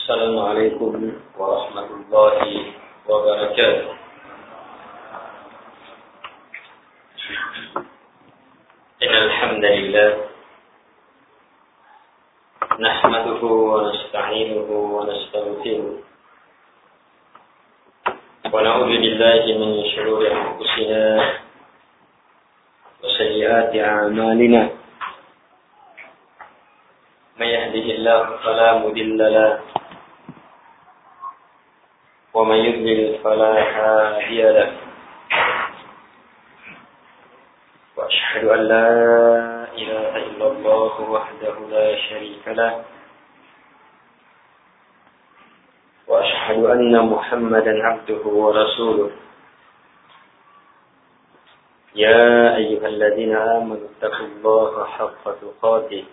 Assalamualaikum warahmatullahi wabarakatuh. Innal hamdalillah nahmaduhu wa nasta'inuhu wa nastaghfiruh wa na'udzu billahi min shururi anfusina wa sayyiati a'malina. May yahdihillahu fala mudilla lahu wa may yudlil fala hadiya lahu. Wa asyhadu an la ilaha illallah wahdahu la syarika lahu wa asyhadu anna Muhammadan abduhu wa rasuluh. Ya ayyuhalladzina amanu taqullaha haqqa tuqatih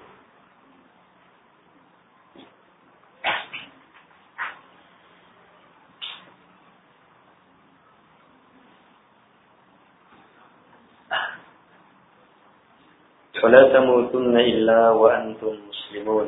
ولا تموتن إلا وأنتم مسلمون.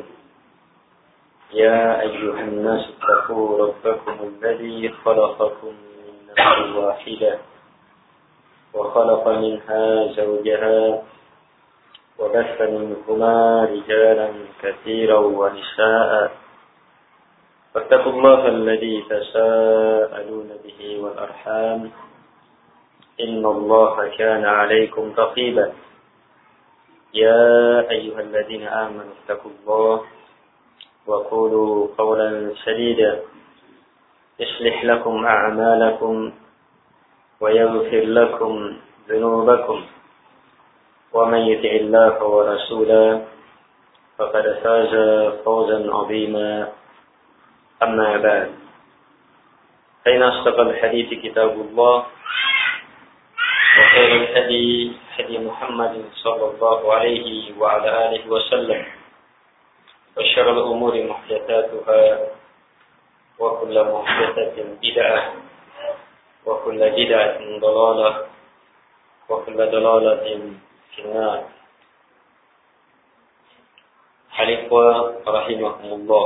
يا أيها الناس اتقوا ربكم الذي خلقكم من نفس واحدة وخلق منها زوجها وبث منهما رجالا كثيرا ونساء فاتقوا الله الذي تساءلون به والأرحام إن الله كان عليكم رقيبا. يا أيها الذين آمنوا اتقوا الله وقولوا قولا سديدا يصلح لكم أعمالكم ويغفر لكم ذنوبكم ومن يطع الله ورسوله فقد فاز فوزا عظيما. أما بعد فإن أصدق الحديث كتاب الله وخير الهدي هدي محمد صلى الله عليه وعلى آله وسلم وشر الأمور محدثاتها وكل محدثة بدعة وكل بدعة ضلالة وكل ضلالة في النار. الإخوة رحمهم الله.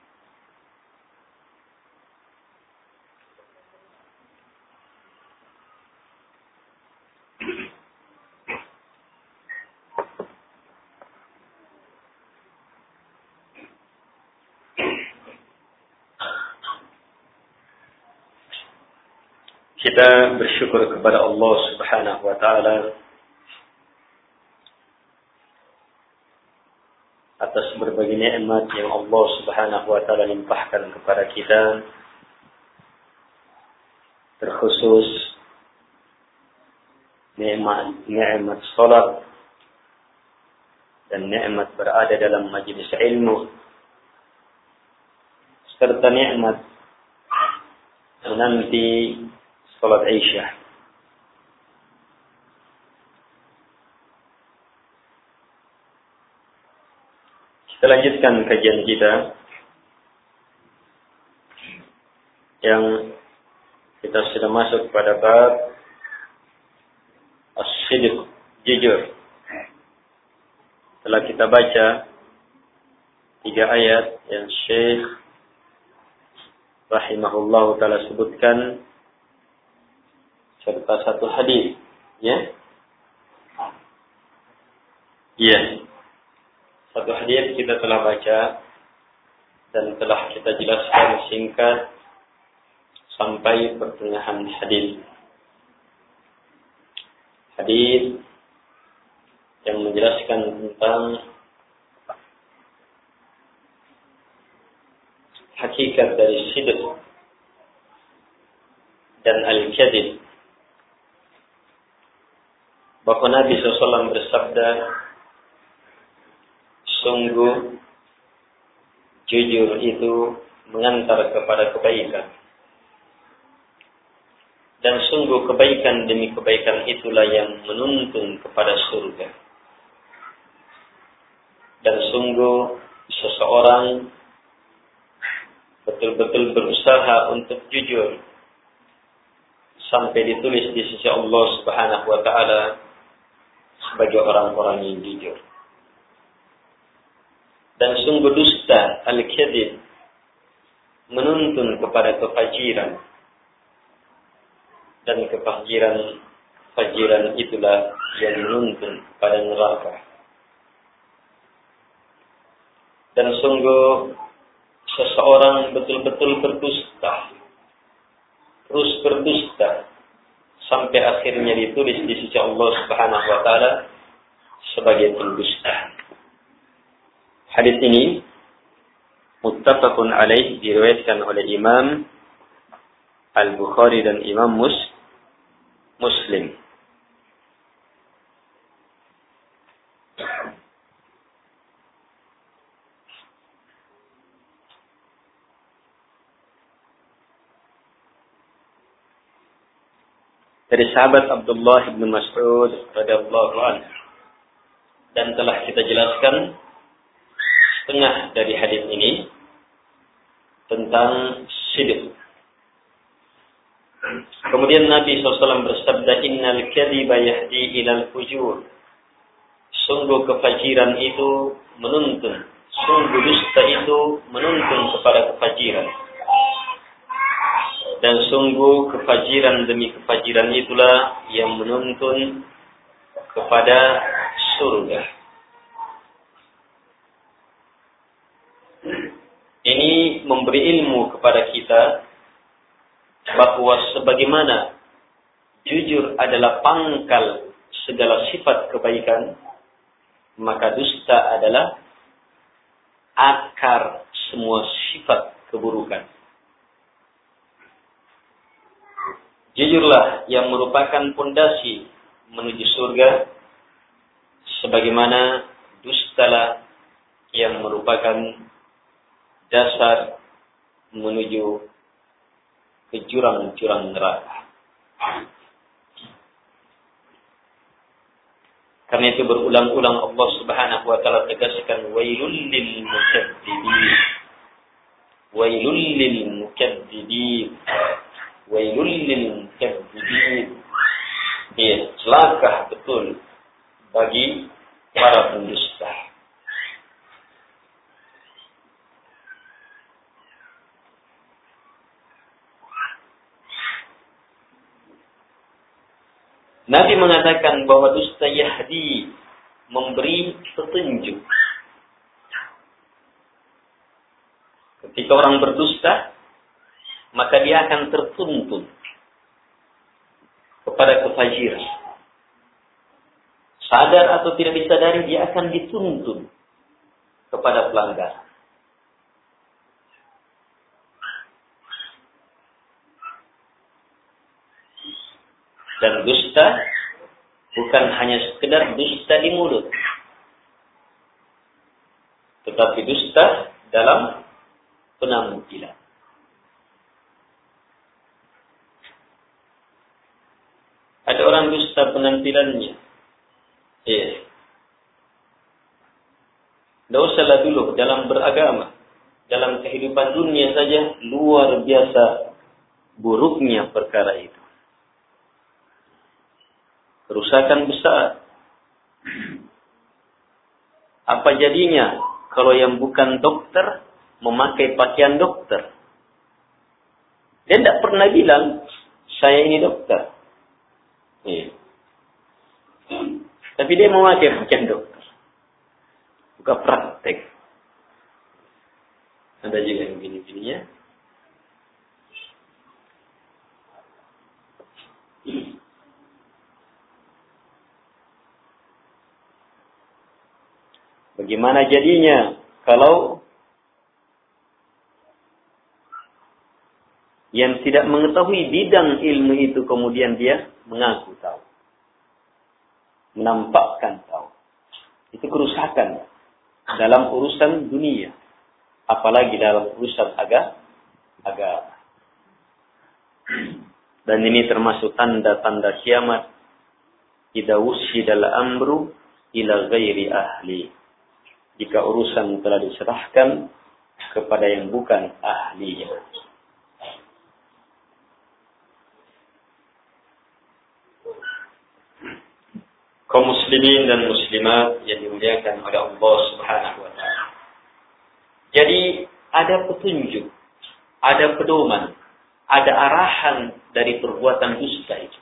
Kita bersyukur kepada Allah Subhanahu wa taala atas berbagai nikmat yang Allah Subhanahu wa taala limpahkan kepada kita, terkhusus nikmat salat dan nikmat berada dalam majelis ilmu, serta nikmat menanti salat Isya. Kita lanjutkan kajian kita yang kita sudah masuk pada bab as-sidq, jujur. Setelah kita baca 3 ayat yang Syekh rahimahullah ta'ala sebutkan serta 1 hadis, ya. Ya. 1 hadis kita telah baca dan telah kita jelaskan singkat sampai pertengahan hadis. Hadis yang menjelaskan tentang hakikat dari sidq dan al-kadhib. Bahwa Nabi SAW bersabda, sungguh jujur itu mengantar kepada kebaikan. Dan sungguh kebaikan demi kebaikan itulah yang menuntun kepada surga. Dan sungguh seseorang betul-betul berusaha untuk jujur sampai ditulis di sisi Allah Subhanahu wa taala sebagai orang-orang yang jujur. Dan sungguh dusta, al-kadhib, menuntun kepada kefajiran, dan kefajiran itulah yang menuntun kepada neraka. Dan sungguh seseorang betul-betul berdusta, terus berdusta, sampai akhirnya ditulis di sisi Allah Subhanahu wa taala sebagai pendusta. Hadis ini muttafaqun alaih, diriwayatkan oleh Imam Al-Bukhari dan Imam Muslim. Dari sahabat Abdullah bin Mas'ud radhiyallahu anhu, dan telah kita jelaskan setengah dari hadis ini tentang sidq. Kemudian Nabi SAW bersabda, innal kadhiba yahdi ilal fujur. Sungguh kefajiran itu menuntun, sungguh dusta itu menuntun kepada kefajiran. Dan sungguh kefajiran demi kefajiran itulah yang menuntun kepada surga. Ini memberi ilmu kepada kita bahwa sebagaimana jujur adalah pangkal segala sifat kebaikan, maka dusta adalah akar semua sifat keburukan. Jujurlah yang merupakan pondasi menuju surga, sebagaimana dustalah yang merupakan dasar menuju ke jurang-jurang neraka. Karena itu berulang-ulang Allah Subhanahu wa taala tegaskan, wailul lil mukatsibin. Wailul lil mukatsibin. Wailul lil mukatsibin. Ya, celaka betul bagi para pendusta. Nabi mengatakan bahwa dusta yahdi, memberi petunjuk. Ketika orang berdusta, maka dia akan tertuntun kepada kefajiran. Sadar atau tidak disadari, dia akan dituntun kepada pelanggaran. Dan dusta bukan hanya sekedar dusta di mulut, tetapi dusta dalam penampilan. Ada orang dusta penampilannya. Tidak usahlah dulu dalam beragama, dalam kehidupan dunia saja luar biasa buruknya perkara itu. Kerusakan besar. Apa jadinya kalau yang bukan dokter memakai pakaian dokter? Dia tidak pernah bilang, saya ini dokter. Tapi dia memakai pakaian dokter. Buka praktek. Ada juga yang gini-gininya. Bagaimana jadinya kalau yang tidak mengetahui bidang ilmu itu kemudian dia mengaku tahu, menampakkan tahu? Itu kerusakan dalam urusan dunia, apalagi dalam urusan agama. Dan ini termasuk tanda-tanda kiamat. Idza wusyidal amru ila ghairi ahli. Jika urusan telah diserahkan kepada yang bukan ahlinya. Kaum muslimin dan muslimat yang dimuliakan oleh Allah Subhanahu wa taala. Jadi ada petunjuk ada pedoman, ada arahan dari perbuatan dusta itu.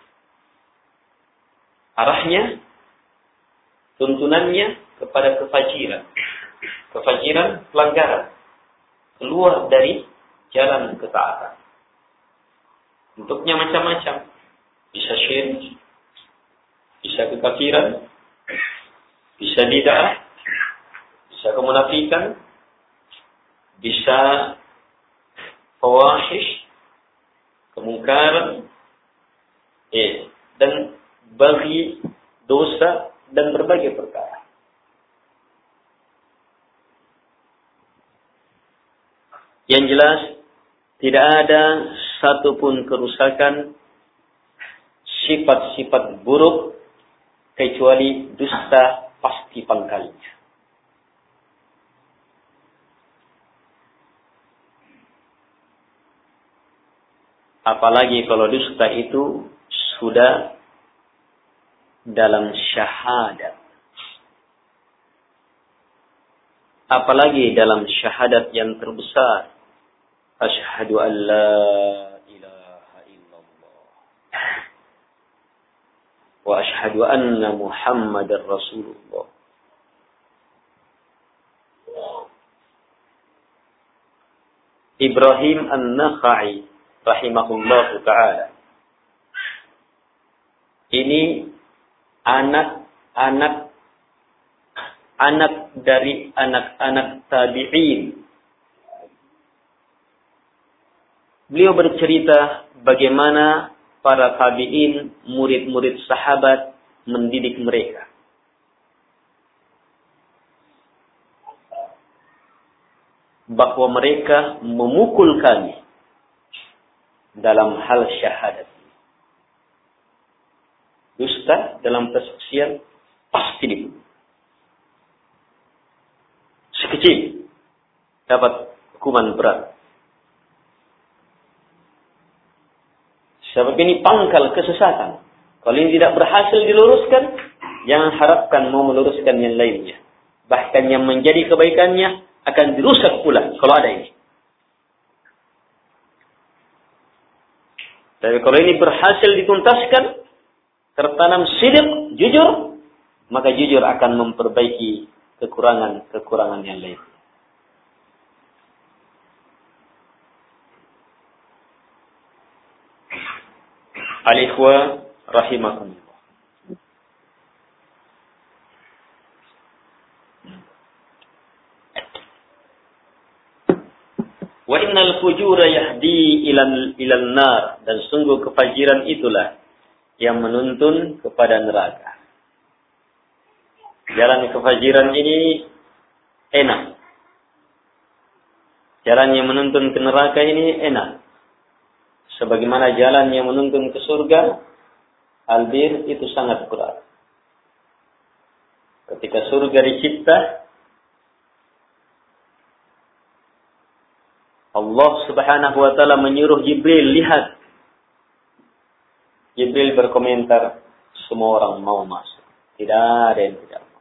Arahnya, tuntunannya kepada kefajiran. Kefajiran, pelanggaran. Keluar dari jalan ketaatan. Bentuknya macam-macam. Bisa syirik, bisa kekafiran, bisa bid'ah, bisa kemunafikan, bisa fawahish, kemungkaran, dan bagi dosa dan berbagai perkara. Yang jelas, tidak ada satupun kerusakan sifat-sifat buruk kecuali dusta pasti pangkalnya. Apalagi kalau dusta itu sudah dalam syahadat. Apalagi dalam syahadat yang terbesar. Asyhadu an la ilaha illallah. Wa asyhadu anna Muhammadar Rasulullah. Ibrahim An-Nakha'i rahimahullah ta'ala. Ini anak dari anak-anak tabi'in. Beliau bercerita bagaimana para tabi'in, murid-murid sahabat mendidik mereka. Bahwa mereka memukul kami dalam hal syahadat. Dusta dalam persaksian pasti dipukul. Sekecil dapat hukuman berat. Sebab ini pangkal kesesatan. Kalau ini tidak berhasil diluruskan, jangan harapkan mau meluruskan yang lainnya. Bahkan yang menjadi kebaikannya akan dirusak pula kalau ada ini. Tapi kalau ini berhasil dituntaskan, tertanam sidik, jujur, maka jujur akan memperbaiki kekurangan yang lain. Al-ikhwa rahimakumullah. Wa innal fujura yahdi ilal nar, dan sungguh kefajiran itulah yang menuntun kepada neraka. Jalan kefajiran ini enak. Jalan yang menuntun ke neraka ini enak. Sebagaimana jalan yang menuntun ke surga, albir itu sangat berat. Ketika surga dicipta, Allah Subhanahu wa taala menyuruh Jibril, lihat. Jibril berkomentar, semua orang mau masuk. Tidak ada yang tidak mau.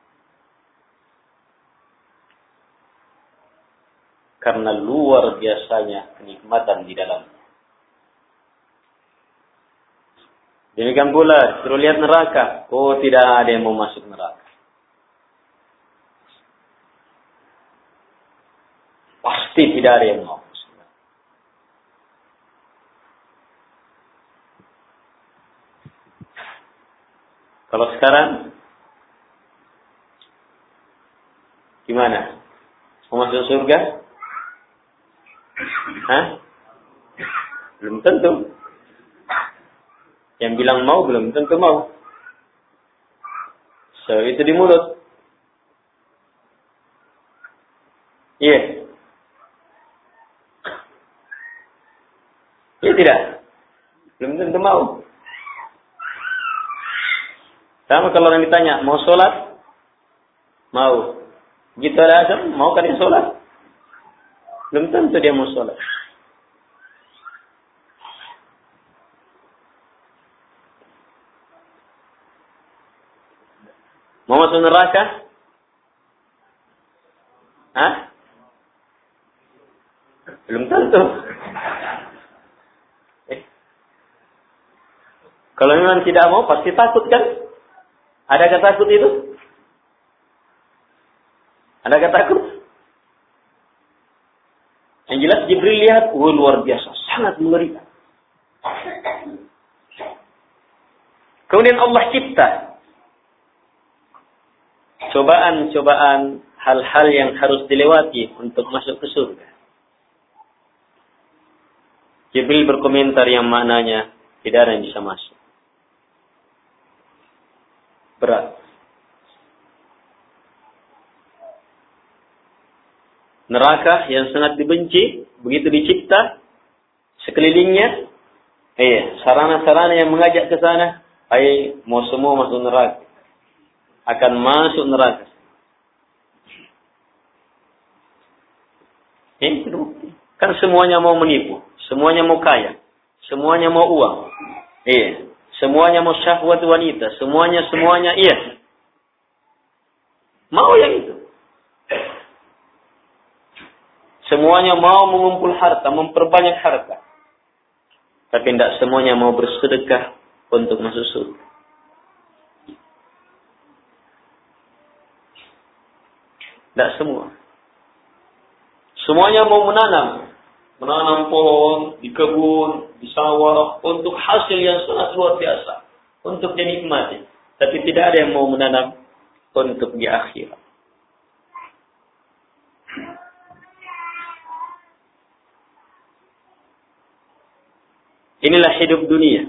Karena luar biasanya kenikmatan di dalamnya. Demikian pula, suruh lihat neraka. Oh, tidak ada yang mau masuk neraka. Pasti tidak ada yang mau. Kalau sekarang, gimana? Mau masuk surga? Hah? Belum tentu. Yang bilang mau belum tentu mau. So, itu di mulut. Iya. Iya tidak? Belum tentu mau. Sama kalau orang ditanya, mau sholat? Mau. Begitu ada azan, mau kan dia sholat? Belum tentu dia mau sholat. Mau masuk neraka? Hah? Belum tentu. Kalau memang tidak mau, pasti takut kan? Adakah takut itu? Adakah takut? Yang jelas Jibril lihat, luar biasa, sangat mengerikan. Kemudian Allah cipta cobaan-cobaan, hal-hal yang harus dilewati untuk masuk ke surga. Jibril berkomentar yang maknanya tidak ada yang bisa masuk. Berat. Neraka yang sangat dibenci, begitu dicipta, sekelilingnya, sarana-sarana yang mengajak ke sana, mau semua masuk neraka. Akan masuk neraka. Ini terbukti. Kan semuanya mau menipu, semuanya mau kaya, semuanya mau uang. Semuanya mau syahwat wanita, semuanya iya. Mau yang itu. Semuanya mau mengumpul harta, memperbanyak harta. Tapi tidak semuanya mau bersedekah untuk masuk surga. Tidak semua. Semuanya mau menanam pohon di kebun, di sawah, untuk hasil yang sangat luar biasa, untuk dinikmati. Tapi tidak ada yang mau menanam untuk di akhirat. Inilah hidup dunia.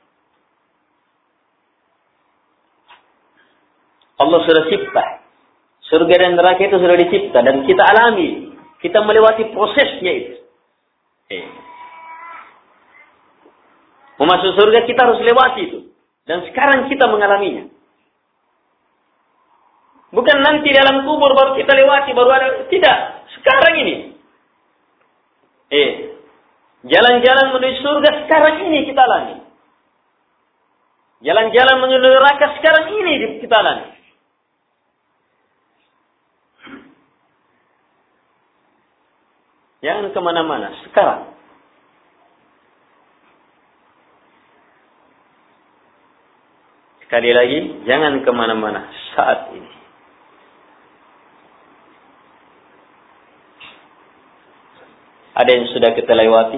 Allah sudah cipta. Surga dan neraka itu sudah dicipta dan kita alami. Kita melewati prosesnya itu. Mau masuk surga kita harus lewati itu. Dan sekarang kita mengalaminya. Bukan nanti dalam kubur baru kita lewati, baru ada. Tidak. Sekarang ini. Jalan-jalan menuju surga sekarang ini kita alami. Jalan-jalan menuju neraka sekarang ini kita alami. Jangan kemana-mana. Sekarang. Sekali lagi, jangan kemana-mana saat ini. Ada yang sudah kita lewati.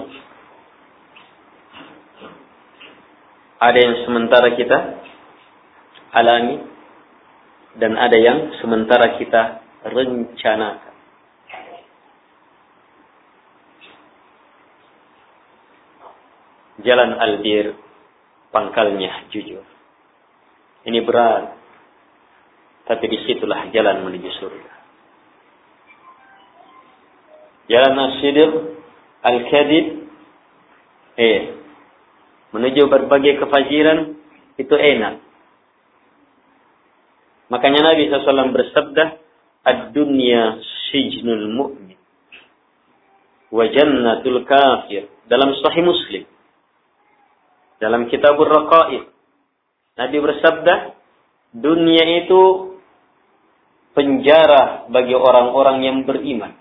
Ada yang sementara kita alami. Dan ada yang sementara kita rencanakan. Jalan albir, pangkalnya jujur. Ini berat. Tapi disitulah jalan menuju surga. Jalan as-sidq, al-kadhib, menuju berbagai kefajiran, itu enak. Makanya Nabi SAW bersabda, ad-dunya sijnul mu'min, wa jannatul kafir. Dalam Sahih Muslim. Dalam Kitabur Raqa'iq. Nabi bersabda, dunia itu penjara bagi orang-orang yang beriman.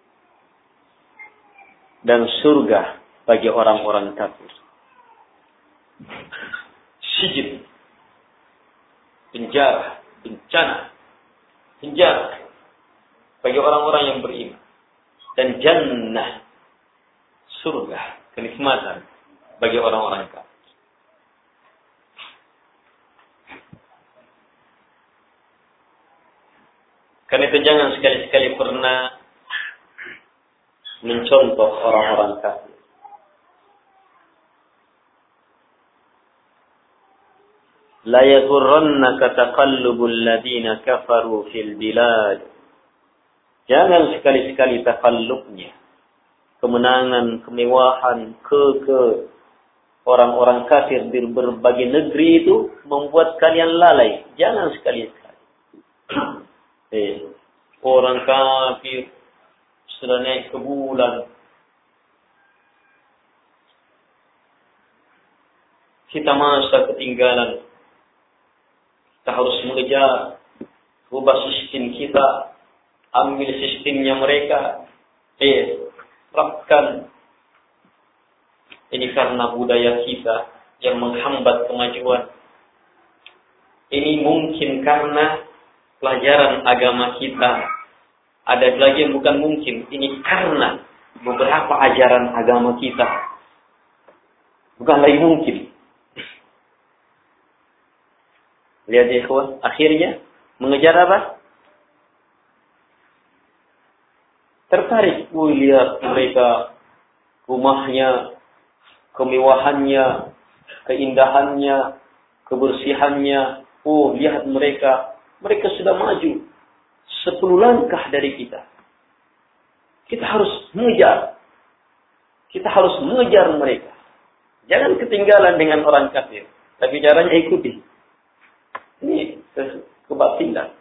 Dan surga bagi orang-orang kafir. Sijin. Penjara. Bencana. Penjara. Bagi orang-orang yang beriman. Dan jannah. Surga. Kenikmatan. Bagi orang-orang kafir. Karena itu jangan sekali-sekali pernah mencontoh orang-orang kafir. La yaghurrannaka taqallubul ladina kafaru fil bilad. Jangan sekali-sekali takallubnya, kemenangan, kemewahan, orang-orang kafir di berbagai negeri itu membuat kalian lalai. Jangan sekali-sekali. Orang kafir sudah naik ke bulan. Kita masa ketinggalan. Kita harus mengejar. Ubah sistem kita. Ambil sistemnya mereka. Terapkan. Ini karena budaya kita. yang menghambat kemajuan. Ini mungkin karena pelajaran agama kita. Ada lagi yang bukan mungkin. Ini karena beberapa ajaran agama kita. Bukan lagi mungkin. Lihat ya ikhwan, akhirnya mengejar apa? Tertarik. Lihat mereka, rumahnya, kemewahannya, keindahannya, kebersihannya. Oh, lihat mereka. Mereka sudah maju 10 langkah dari kita. Kita harus mengejar. Kita harus mengejar mereka. Jangan ketinggalan dengan orang kafir. Tapi caranya ikuti. Ini kebatilan.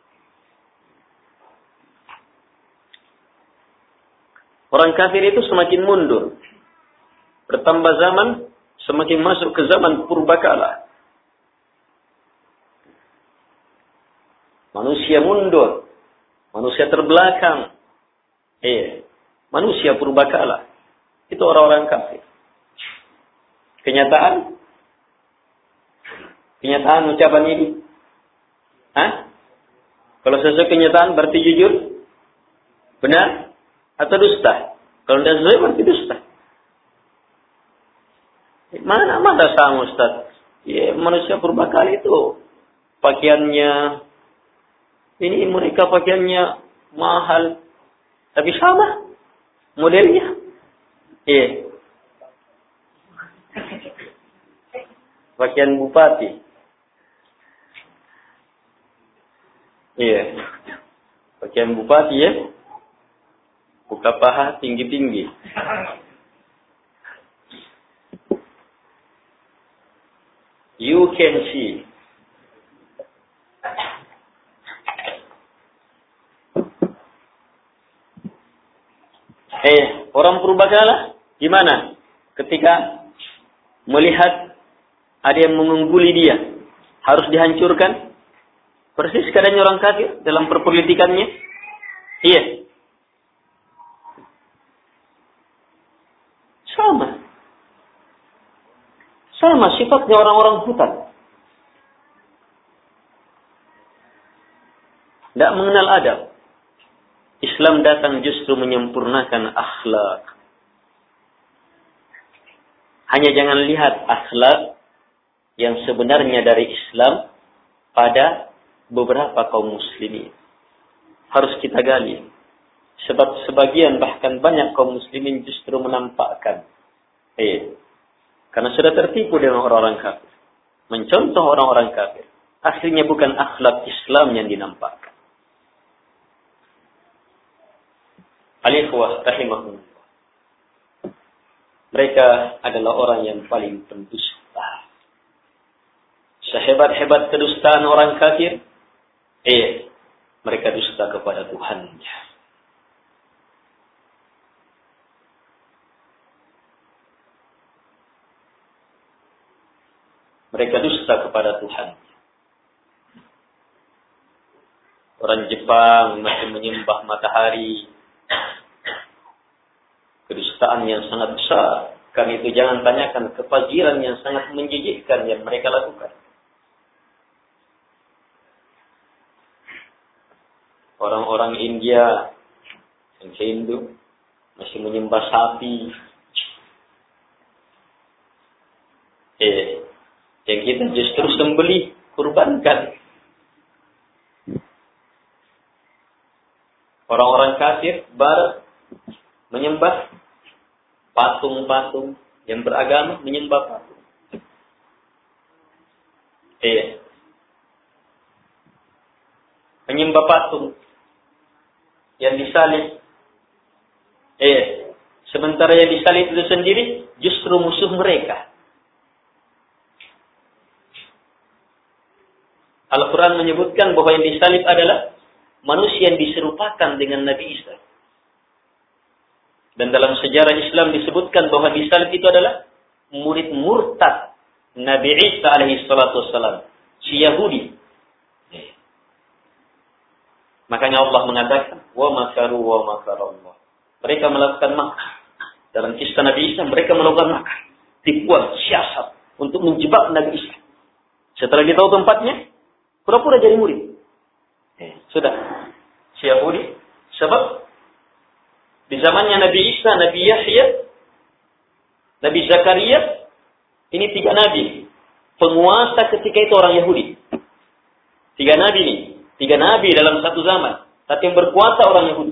Orang kafir itu semakin mundur. Bertambah zaman, semakin masuk ke zaman purbakala. Manusia mundur. Manusia terbelakang. Manusia purbakala. Itu orang-orang kafir. Kenyataan ucapan ini. Kalau sesuai kenyataan berarti jujur? Benar? Atau dusta? Kalau tidak sesuai berarti dusta. Mana sama Ustaz? Ya, manusia purbakala itu pakaiannya, ini mereka pakaiannya mahal, tapi sama modelnya. Pakaian bupati. Pakaian bupati ya. Buka paha tinggi-tinggi. You can see. Orang purbakala gimana? Ketika melihat ada yang mengungguli dia, harus dihancurkan. Persis keadaannya orang kafir dalam perpolitikannya. Iya. Sama sifatnya orang-orang hutan. Tidak mengenal adab. Islam datang justru menyempurnakan akhlak. Hanya jangan lihat akhlak yang sebenarnya dari Islam pada beberapa kaum muslimin. Harus kita gali. Sebab sebagian bahkan banyak kaum muslimin justru menampakkan. Karena sudah tertipu dengan orang-orang kafir. Mencontoh orang-orang kafir. Aslinya bukan akhlak Islam yang dinampakkan. Al-ikhwah rahimahumullah. Mereka adalah orang yang paling pendusta. Sehebat-hebat kedustaan orang kafir, mereka dusta kepada Tuhannya. Mereka dusta kepada Tuhan. Orang Jepang masih menyembah matahari. Kedustaan yang sangat besar. Karena itu jangan tanyakan kefajiran yang sangat menjijikkan yang mereka lakukan. Orang-orang India yang Hindu masih menyembah sapi. Yang kita justru sembelih, kurbankan. Orang-orang kafir barat menyembah patung-patung, yang beragama menyembah patung. Menyembah patung yang disalib. Sementara yang disalib itu sendiri justru musuh mereka. Al-Quran menyebutkan bahwa yang disalib adalah manusia yang diserupakan dengan Nabi Isa. Dan dalam sejarah Islam disebutkan bahwa disalib itu adalah murid murtad Nabi Isa alaihi salatu wassalam, si Yahudi. Makanya Allah mengatakan, wa makaru wa makarallah. Mereka melakukan makar. Dalam kisah Nabi Isa mereka melakukan makar, tipuan, siasat. untuk menjebak Nabi Isa. Setelah dia tahu tempatnya, pura-pura jadi murid. Sudah. Si Yahudi. Sebab di zamannya Nabi Isa, Nabi Yahya, Nabi Zakaria, ini 3 nabi. Penguasa ketika itu orang Yahudi. 3 nabi nih. 3 nabi dalam satu zaman. Tapi yang berkuasa orang Yahudi.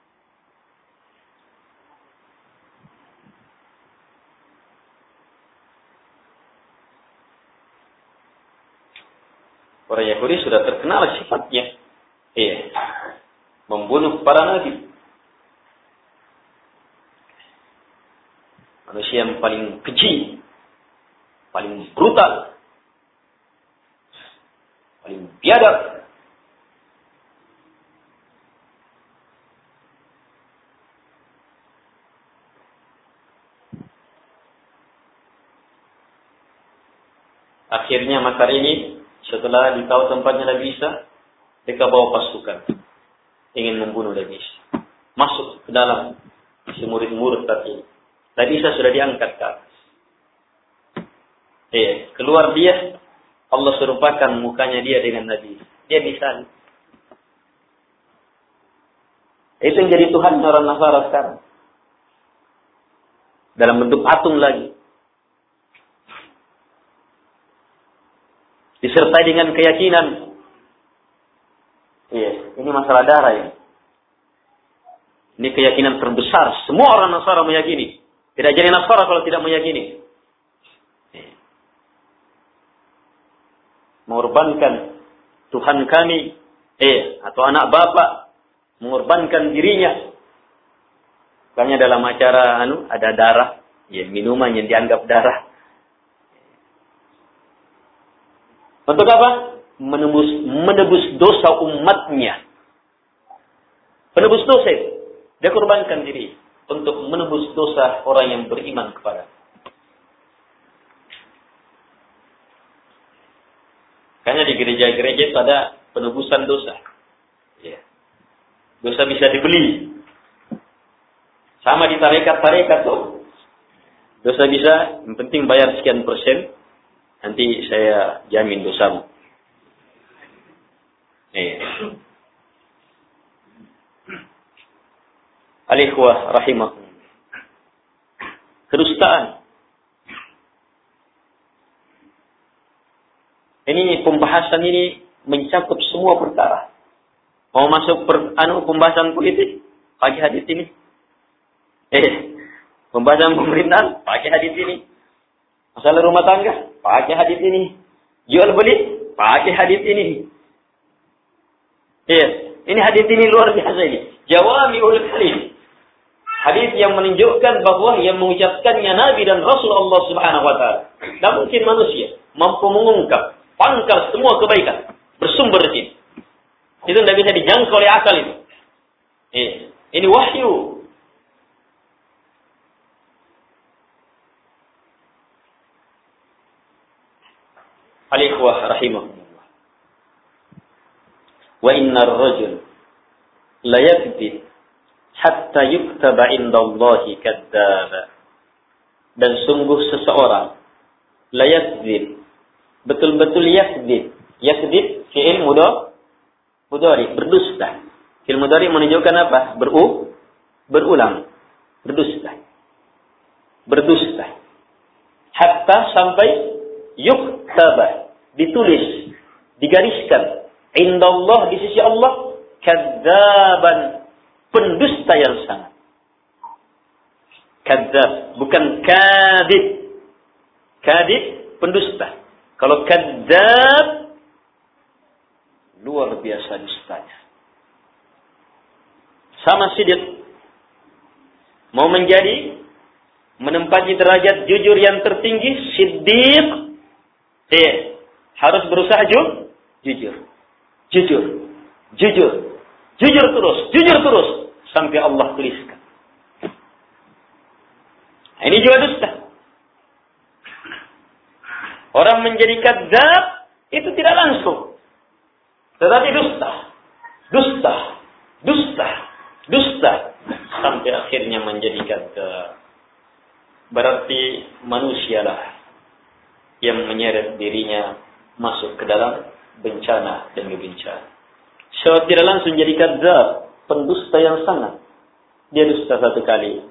Orang Yahudi sudah terkenal sifatnya. Membunuh para nabi. Manusia yang paling keji. Paling brutal. Paling biadab. Akhirnya makar ini setelah ditahu tempatnya Nabi Isa, mereka bawa pasukan ingin membunuh Nabi Isa. Masuk ke dalam si murid-murid tadi. Nabi Isa sudah diangkat ke atas. Keluar dia, Allah serupakan mukanya dia dengan Nabi Isa. Dia disalib. Itu yang jadi Tuhan orang Nasara sekarang. Dalam bentuk patung lagi. Disertai dengan keyakinan. Ini masalah darah ya. Ini keyakinan terbesar. Semua orang Nasara meyakini. Tidak jadi Nasara kalau tidak meyakini. Mengorbankan Tuhan kami. Atau anak bapak. Mengorbankan dirinya. Makanya dalam acara ada darah. Minuman yang dianggap darah. Untuk apa? Menebus dosa umatnya. Penebus dosa itu. Dia korbankan diri. Untuk menebus dosa orang yang beriman kepada. Karena di gereja-gereja itu ada penebusan dosa. Dosa bisa dibeli. Sama di tarekat-tarekat tuh. Dosa bisa, yang penting bayar sekian persen. Nanti saya jamin dosamu. Al-ikhwah rahimahum. Kedustaan. Ini pembahasan ini mencakup semua perkara. Mau masuk pembahasan politik, pakai hadis ini. Pembahasan pemerintahan, pakai hadis ini. Masalah rumah tangga, pakai hadis ini. Jual beli, pakai hadis ini. Ini hadis ini luar biasa ini. Jawami'ul kalim. Hadis yang menunjukkan bahwa yang mengucapkannya Nabi dan Rasul Allah Subhanahu wa taala. Tak mungkin manusia mampu mengungkap pangkal semua kebaikan bersumber di sini. Itu tidak bisa dijangkau oleh akal itu. Ini wahyu. Al-ikhwah rahimahumullah. Wa innar rajul la yakdzib hatta yuktaba indallahi kadzdzaba. Dan sungguh seseorang la yakdzib, betul-betul yakdzib. Yakdzib fi'il mudhari, berdusta. Fi'il mudhari menunjukkan apa? Berulang. Berdusta. Hatta sampai yuktaba, ditulis, digariskan. Indallah, di sisi Allah, kadzaban, pendusta yang sangat. Kadzab, bukan kadib. Kadib, pendusta. Kalau kadzab, luar biasa dustanya. Sama sidik. Mau menempati derajat jujur yang tertinggi, siddiq. Harus berusaha jujur terus sampai Allah tuliskan. Ini juga dusta. Orang menjadi kadzab itu tidak langsung, tetapi dusta sampai akhirnya menjadi kadzab. Berarti manusialah yang menyeret dirinya masuk ke dalam bencana demi bencana. Syawab tidak langsung jadi kadzab, pendusta yang sangat. Dia dusta satu kali.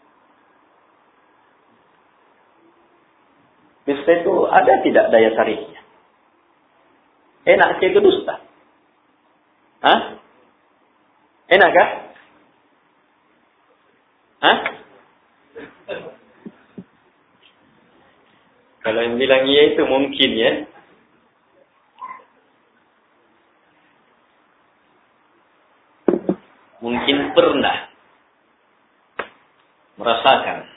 Dusta itu ada tidak daya tariknya? Enak itu dusta? Hah? Enak kah? Hah? Kalau yang bilang iya itu mungkin ya. Mungkin pernah merasakan.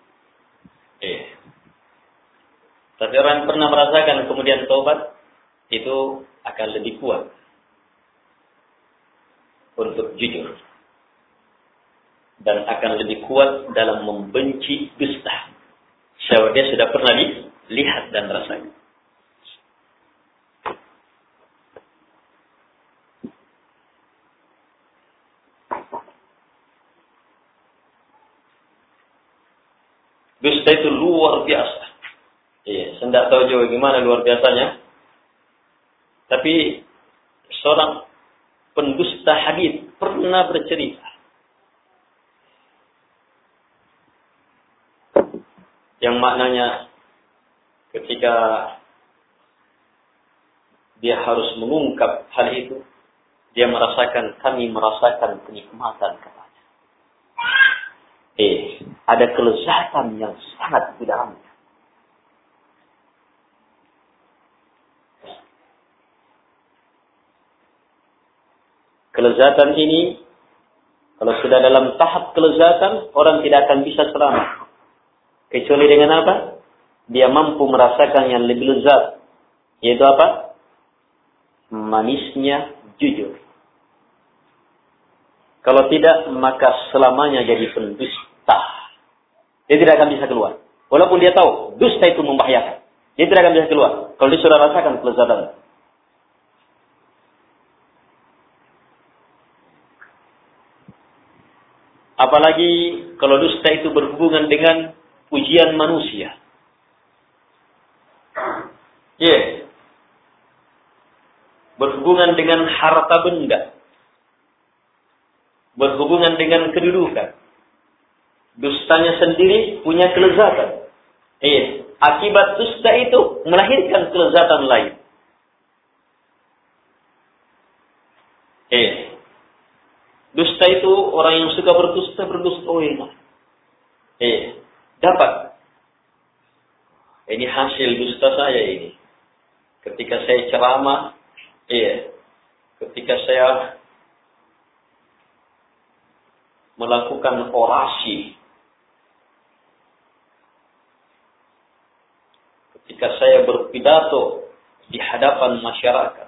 Tapi orang yang pernah merasakan kemudian tobat, itu akan lebih kuat untuk jujur. Dan akan lebih kuat dalam membenci dusta. Sebab dia sudah pernah lihat dan rasakan. Dusta itu luar biasa. Iya, saya tidak tahu juga gimana luar biasanya. Tapi seorang pendusta hadis pernah bercerita. Yang maknanya ketika dia harus mengungkap hal itu, dia merasakan, kami merasakan kenikmatan katanya. Ada kelezatan yang sangat di dalamnya. Kelezatan ini, kalau sudah dalam tahap kelezatan, orang tidak akan bisa selamat. Kecuali dengan apa? Dia mampu merasakan yang lebih lezat. Yaitu apa? Manisnya jujur. Kalau tidak, maka selamanya jadi pendusta. Dia tidak akan bisa keluar. Walaupun dia tahu, dusta itu membahayakan. Dia tidak akan bisa keluar. Kalau dia sudah rasakan kelezatan. Apalagi kalau dusta itu berhubungan dengan pujian manusia. Berhubungan dengan harta benda. Berhubungan dengan kedudukan. Dustanya sendiri punya kelezatan. Akibat dusta itu melahirkan kelezatan lain. Dusta itu orang yang suka berdusta enak. Dapat. Ini hasil dusta saya ini. Ketika saya ceramah, ketika saya melakukan orasi, ketika saya berpidato di hadapan masyarakat,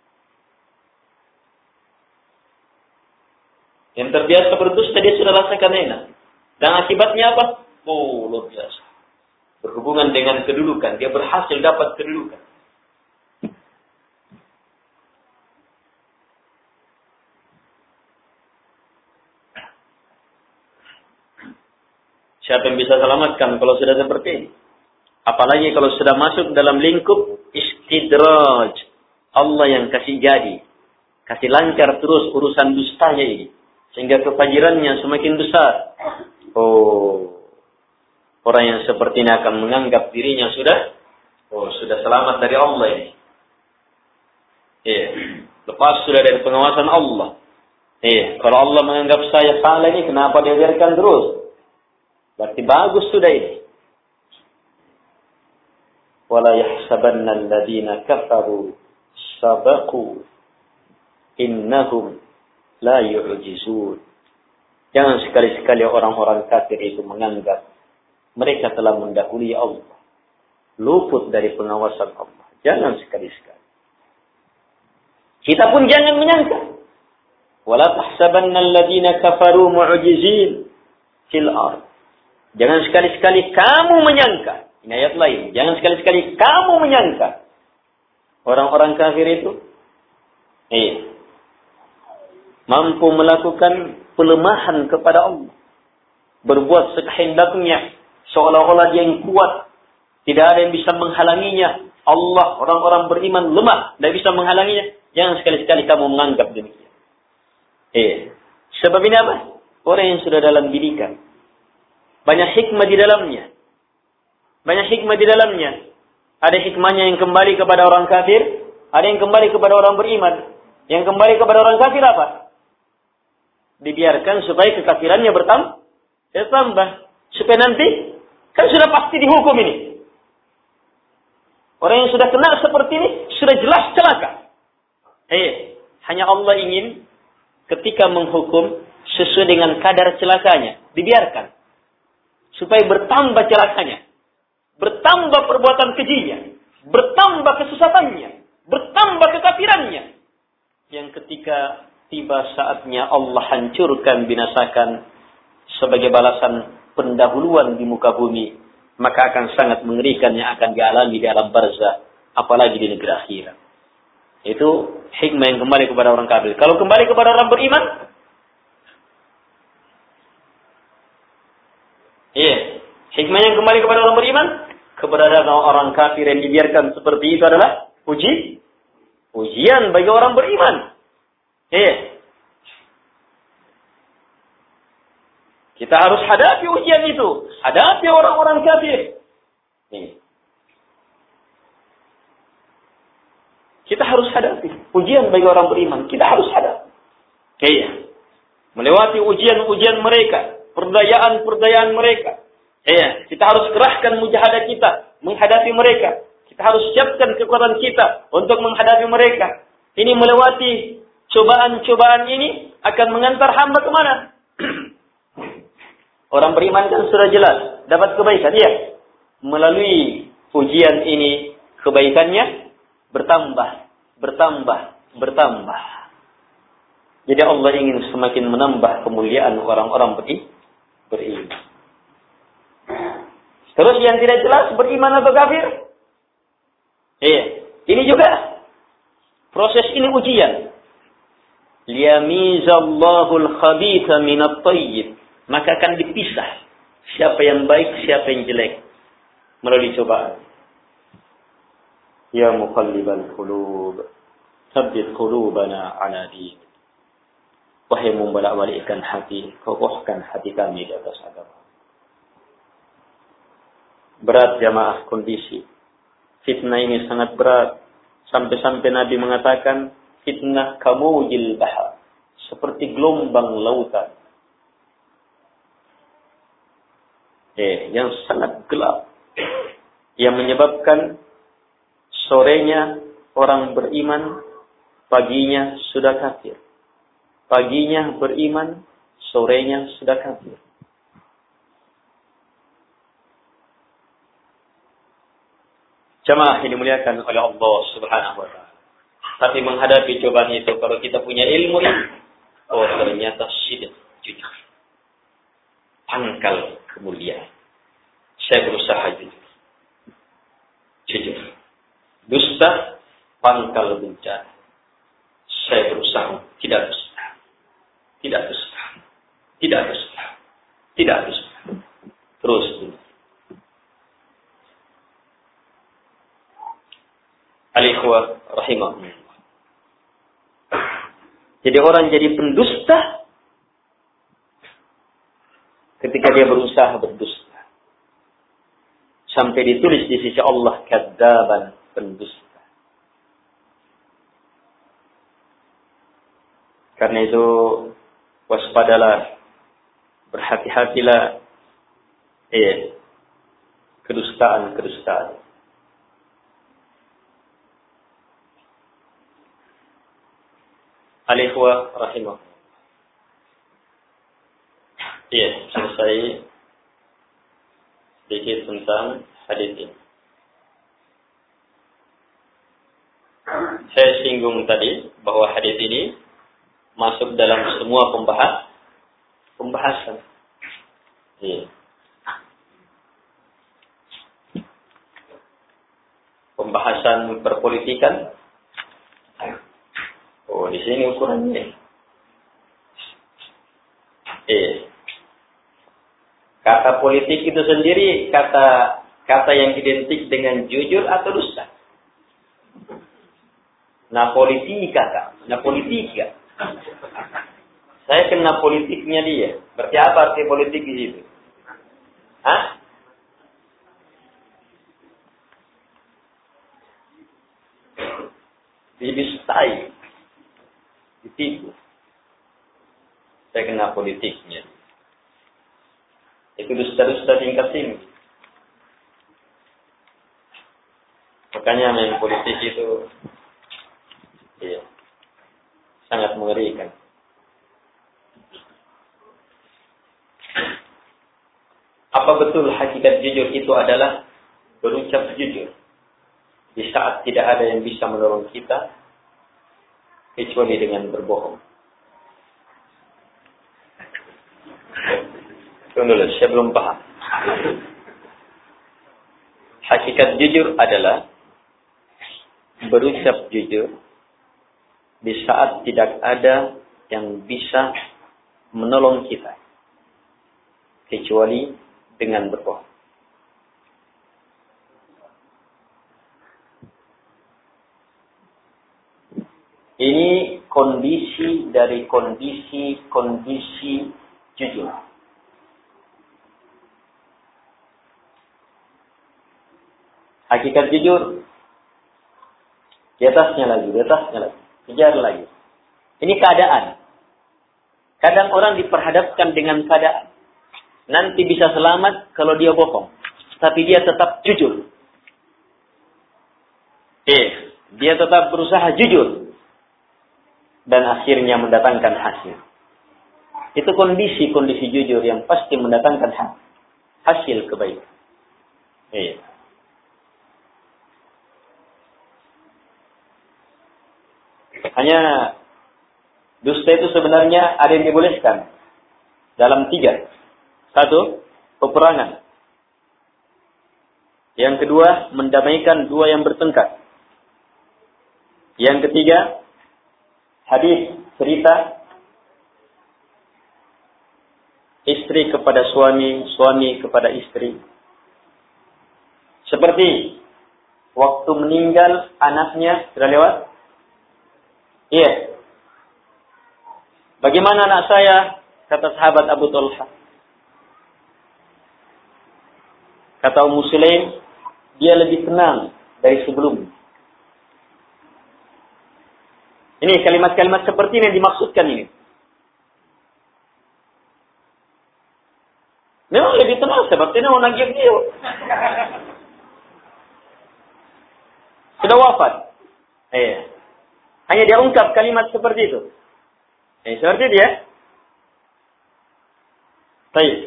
yang terbiasa berdusta dia sudah rasakan enak. Dan akibatnya apa? Luar biasa. Berhubungan dengan kedudukan, dia berhasil dapat kedudukan. Siapa yang bisa selamatkan kalau sudah seperti ini? Apalagi kalau sudah masuk dalam lingkup istidraj. Allah yang kasih jadi. Kasih lancar terus urusan dustanya ini. Sehingga kefajirannya semakin besar. Orang yang seperti ini akan menganggap dirinya sudah selamat dari Allah ini. Lepas sudah dari pengawasan Allah. Kalau Allah menganggap saya salah ini, kenapa dia biarkan terus? Berarti bagus sudah ini. Wala yahsabanna alladziina kafaru sabaqu innahum la yu'jizun. Jangan sekali-sekali orang-orang kafir itu menganggap mereka telah mendahului Allah, luput dari pengawasan Allah. Jangan sekali-sekali. Kita pun jangan menyangka. Wala tahsabanna alladziina kafaru mu'jizin fil ardh. Jangan sekali-sekali kamu menyangka. Ini ayat lain. Jangan sekali-sekali kamu menyangka. Orang-orang kafir itu mampu melakukan pelemahan kepada Allah. Berbuat sekehendaknya. Seolah-olah dia yang kuat. Tidak ada yang bisa menghalanginya. Allah, orang-orang beriman lemah, tidak bisa menghalanginya. Jangan sekali-sekali kamu menganggap demikian. Sebab ini apa? Orang yang sudah dalam bidikan. Banyak hikmah di dalamnya. Banyak hikmah di dalamnya. Ada hikmahnya yang kembali kepada orang kafir. Ada yang kembali kepada orang beriman. Yang kembali kepada orang kafir apa? Dibiarkan supaya kekafirannya bertambah. Supaya nanti, kan sudah pasti dihukum ini. Orang yang sudah kena seperti ini, sudah jelas celaka. Hanya Allah ingin ketika menghukum sesuai dengan kadar celakanya. Dibiarkan. Supaya bertambah celakanya. Bertambah perbuatan kejinya. Bertambah kesesatannya. Bertambah kekafirannya. Yang ketika tiba saatnya Allah hancurkan, binasakan sebagai balasan pendahuluan di muka bumi, maka akan sangat mengerikan yang akan dialami di alam barzah, apalagi di negeri akhirat. Itu hikmah yang kembali kepada orang kafir. Kalau kembali kepada orang beriman, hikmah yang kembali kepada orang beriman, keberadaan orang kafir yang dibiarkan seperti itu adalah ujian bagi orang beriman. Kita harus hadapi ujian itu. Hadapi orang-orang kafir. Kita harus hadapi ujian bagi orang beriman. Kita harus hadapi. Melewati ujian-ujian mereka. Perdayaan-perdayaan mereka. Kita harus kerahkan mujahadah kita menghadapi mereka. Kita harus siapkan kekuatan kita untuk menghadapi mereka. Ini melewati cobaan-cobaan ini akan mengantar hamba kemana? Orang beriman kan sudah jelas dapat kebaikan. Melalui ujian ini kebaikannya bertambah. Jadi Allah ingin semakin menambah kemuliaan orang-orang beriman. Terus yang tidak jelas beriman atau kafir? Ini juga proses ini ujian. Liyamizallahu al-khabitha minat tayyib. Maka akan dipisah siapa yang baik, siapa yang jelek melalui cobaan. Ya muqallibal qulub, tsabbit qulubana ala din. Wahai membolak-balikkan hati, kokohkan hati kami di atas agama. Berat jamaah kondisi. Fitnah ini sangat berat. Sampai-sampai Nabi mengatakan, fitnah kamujil bahar. Seperti gelombang lautan. Yang sangat gelap. Yang menyebabkan sorenya orang beriman, paginya sudah kafir. Paginya beriman, sorenya sudah kafir. Jamaah yang dimuliakan oleh Allah Subhanahu wa taala. Tapi menghadapi cobaan itu, kalau kita punya ilmu ini, ternyata sidq, jujur. Pangkal kemuliaan. Saya berusaha jujur. Dusta, pangkal bencana. Saya berusaha tidak dusta. Terus dulu. Al-ikhwah rahimahullah. Jadi orang jadi pendusta ketika dia berusaha berdusta. Sampai ditulis di sisi Allah kadzaban, pendusta. Karena itu waspadalah, berhati-hatilah kedustaan. Al-ikhwah rahimahullah. Selesai sedikit tentang hadis ini. Saya singgung tadi bahwa hadis ini masuk dalam semua pembahasan. Pembahasan perpolitikan. Di sini ukurannya. Kata politik itu sendiri kata Kata yang identik dengan jujur atau dusta? Napolitika, Kak. Napolitika. Saya kena politiknya dia. Berarti apa arti politik di situ? Hah? Didustai. Ditipu. Saya kena politiknya. Itu dusta-dusta tingkat tinggi. Makanya main politik itu sangat mengerikan. Apa betul hakikat jujur itu adalah berucap jujur di saat tidak ada yang bisa menolong kita kecuali dengan berbohong? Tunggu dulu, saya belum paham. Hakikat jujur adalah berucap jujur di saat tidak ada yang bisa menolong kita kecuali dengan berbohong. Ini kondisi dari kondisi jujur. Hakikat jujur di atasnya lagi, kejar lagi. Ini keadaan. Kadang orang diperhadapkan dengan keadaan. Nanti bisa selamat kalau dia bohong. Tapi dia tetap jujur. Dia tetap berusaha jujur. Dan akhirnya mendatangkan hasil. Itu kondisi jujur yang pasti mendatangkan hasil kebaikan. Hanya dusta itu sebenarnya ada yang dibolehkan dalam 3. 1, peperangan. Yang kedua, mendamaikan 2 yang bertengkar. Yang ketiga, hadis cerita istri kepada suami, suami kepada istri. Seperti waktu meninggal anaknya sudah lewat. Iya. Bagaimana anak saya? Kata sahabat Abu Talha. Kata Ummu Sulaim, dia lebih tenang dari sebelum. Ini kalimat-kalimat seperti ini yang dimaksudkan ini. Memang lebih tenang sebabnya orang yang dia sudah wafat. Hanya dia ungkap kalimat seperti itu. Seperti dia. Baik.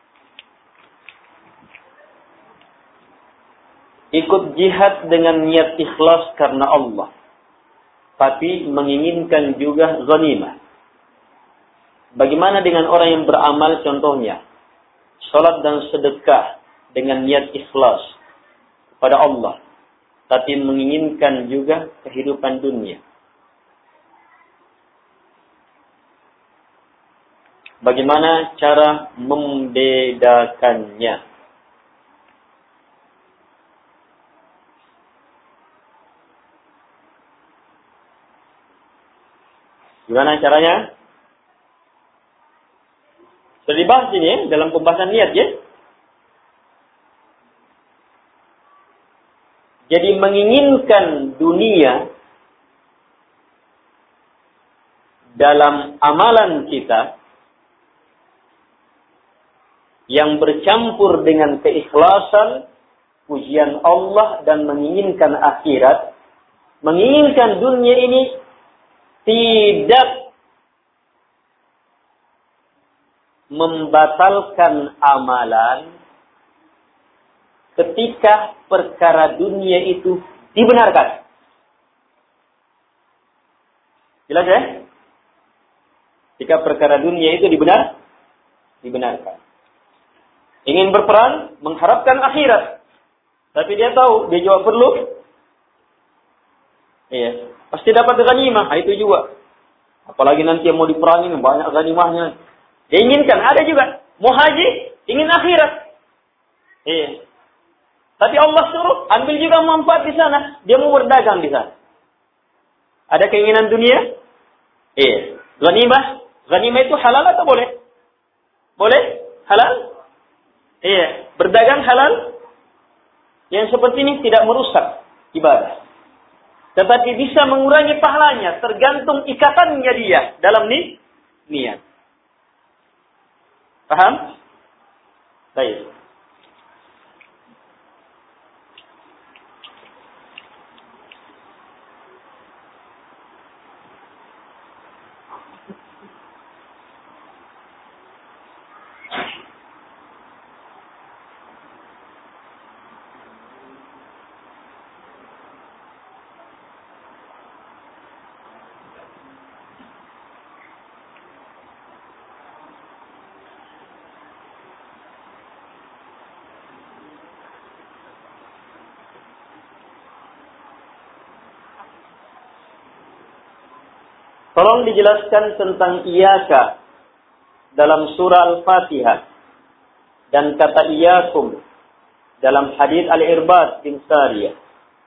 Ikut jihad dengan niat ikhlas karena Allah. Tapi menginginkan juga ghanimah. Bagaimana dengan orang yang beramal contohnya? Salat dan sedekah dengan niat ikhlas kepada Allah. Tapi menginginkan juga kehidupan dunia. Bagaimana cara membedakannya? Gimana caranya? Sudah dibahas ini ya, dalam pembahasan niat ya. Jadi menginginkan dunia dalam amalan kita yang bercampur dengan keikhlasan, pujian Allah dan menginginkan akhirat, menginginkan dunia ini tidak membatalkan amalan ketika perkara dunia itu dibenarkan. Jelas ya? Jika perkara dunia itu dibenarkan. Ingin berperang, mengharapkan akhirat. Tapi dia tahu, dia juga perlu. Iya. Pasti dapat ghanimah, itu juga. Apalagi nanti yang mau diperangi, banyak ghanimahnya. Dia inginkan, ada juga. Mau haji, ingin akhirat. Iya. Tapi Allah suruh ambil juga manfaat di sana. Dia mau berdagang di sana. Ada keinginan dunia? Iya. Ghanimah? Ghanimah itu halal atau boleh? Boleh? Halal? Iya. Berdagang halal? Yang seperti ini tidak merusak ibadah. Tetapi bisa mengurangi pahalanya. Tergantung ikatannya dia dalam niat. Paham? Baik. Tolong dijelaskan tentang iyaka dalam surah Al-Fatihah dan kata iyakum dalam hadits Al-Irbad bin Sariyah.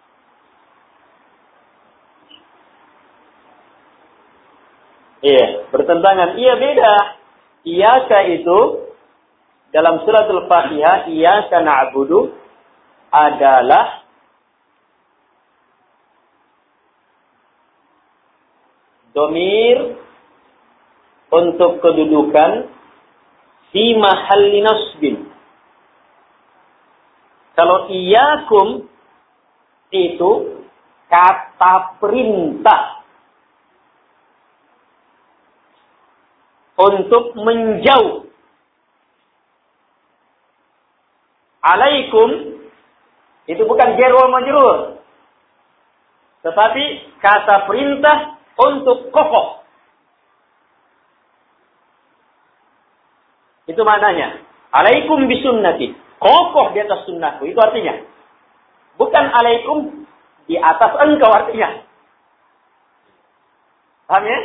Iya, bertentangan. Iya, beda. Iyaka itu dalam surah Al-Fatihah, iyaka na'budu adalah domir untuk kedudukan fi mahalli nasbin. Kalau iyakum itu kata perintah untuk menjauh. Alaikum itu bukan jar wal majrur, tetapi kata perintah untuk kokoh. Itu maknanya. Alaikum bisunnati. Kokoh di atas sunnahku. Itu artinya. Bukan alaikum di atas engkau artinya. Paham ya?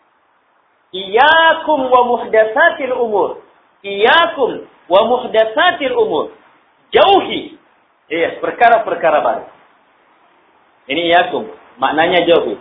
Iyakum wa muhdatsatil umur. Iyakum wa muhdatsatil umur. Jauhi. Iya, perkara-perkara baru. Ini iyakum. Maknanya jauhi.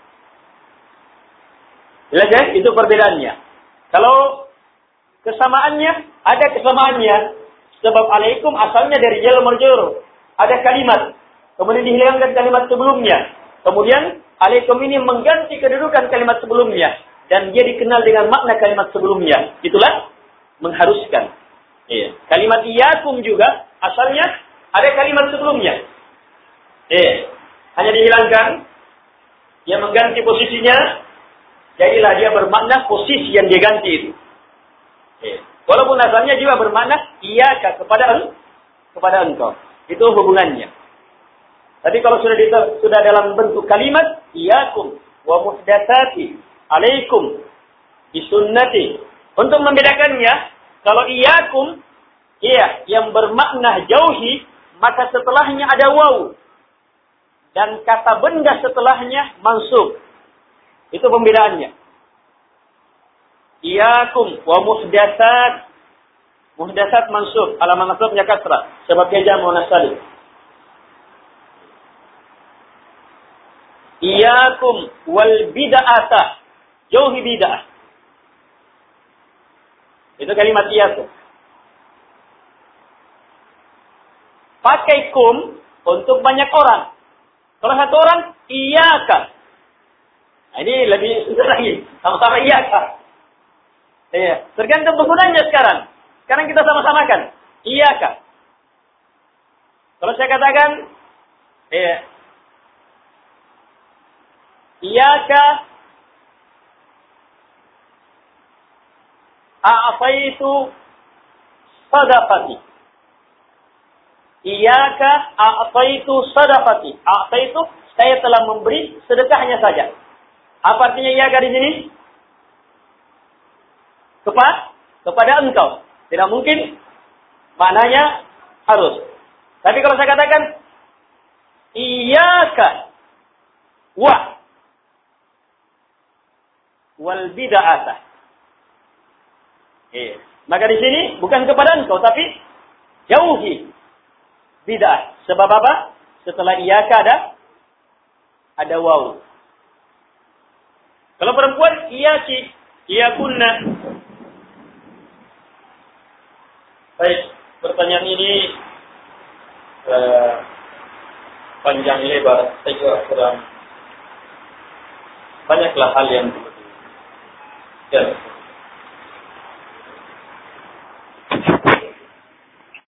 Jelas ya? Itu perbedaannya. Kalau kesamaannya, ada kesamaannya. Sebab alaikum asalnya dari jar majrur. Ada kalimat. Kemudian dihilangkan kalimat sebelumnya. Kemudian alaikum ini mengganti kedudukan kalimat sebelumnya. Dan dia dikenal dengan makna kalimat sebelumnya. Itulah mengharuskan. Iya. Kalimat iyakum juga asalnya ada kalimat sebelumnya. Iya. Hanya dihilangkan. Dia mengganti posisinya. Jadilah dia bermakna posisi yang diganti itu. Walaupun asalnya juga bermakna iyaka kepada engkau. Itu hubungannya. Tapi kalau sudah dalam bentuk kalimat iyakum wa muhdatsati alaikum bisunnati. Untuk membedakannya, kalau iyakum yang bermakna jauhi, maka setelahnya ada waw. Dan kata benda setelahnya mansub. Itu pembedaannya. Iyakum wa muhdatsat. Muhdatsat mansub, alamat mansubnya kasrah sebab dia jamu nasalim. Iyakum wal bid'ata. Jauhi bid'ah. Itu kalimat iyakum. Pakai kum untuk banyak orang. Kalau satu orang, iyaka. Nah, ini lebih susah lagi. Sama-sama iyaka. Iya. Tergantung penggunanya sekarang. Sekarang kita sama-samakan. Iyaka. Kalau saya katakan, iyaka a'taitu sadaqati. Iyaka a'taitu sadaqati. A'taitu, saya telah memberi sedekahnya saja. Apa artinya iyaka di sini? Kepada engkau. Tidak mungkin maknanya harus. Tapi kalau saya katakan iyaka wal bid'ata. Maka di sini bukan kepada engkau tapi jauhi bid'ah. Sebab apa? Setelah iyaka ada waw. Kalau perempuan iyaki, iyakunna. Baik, pertanyaan ini panjang lebar. Saya juga kurang banyaklah hal yang ya,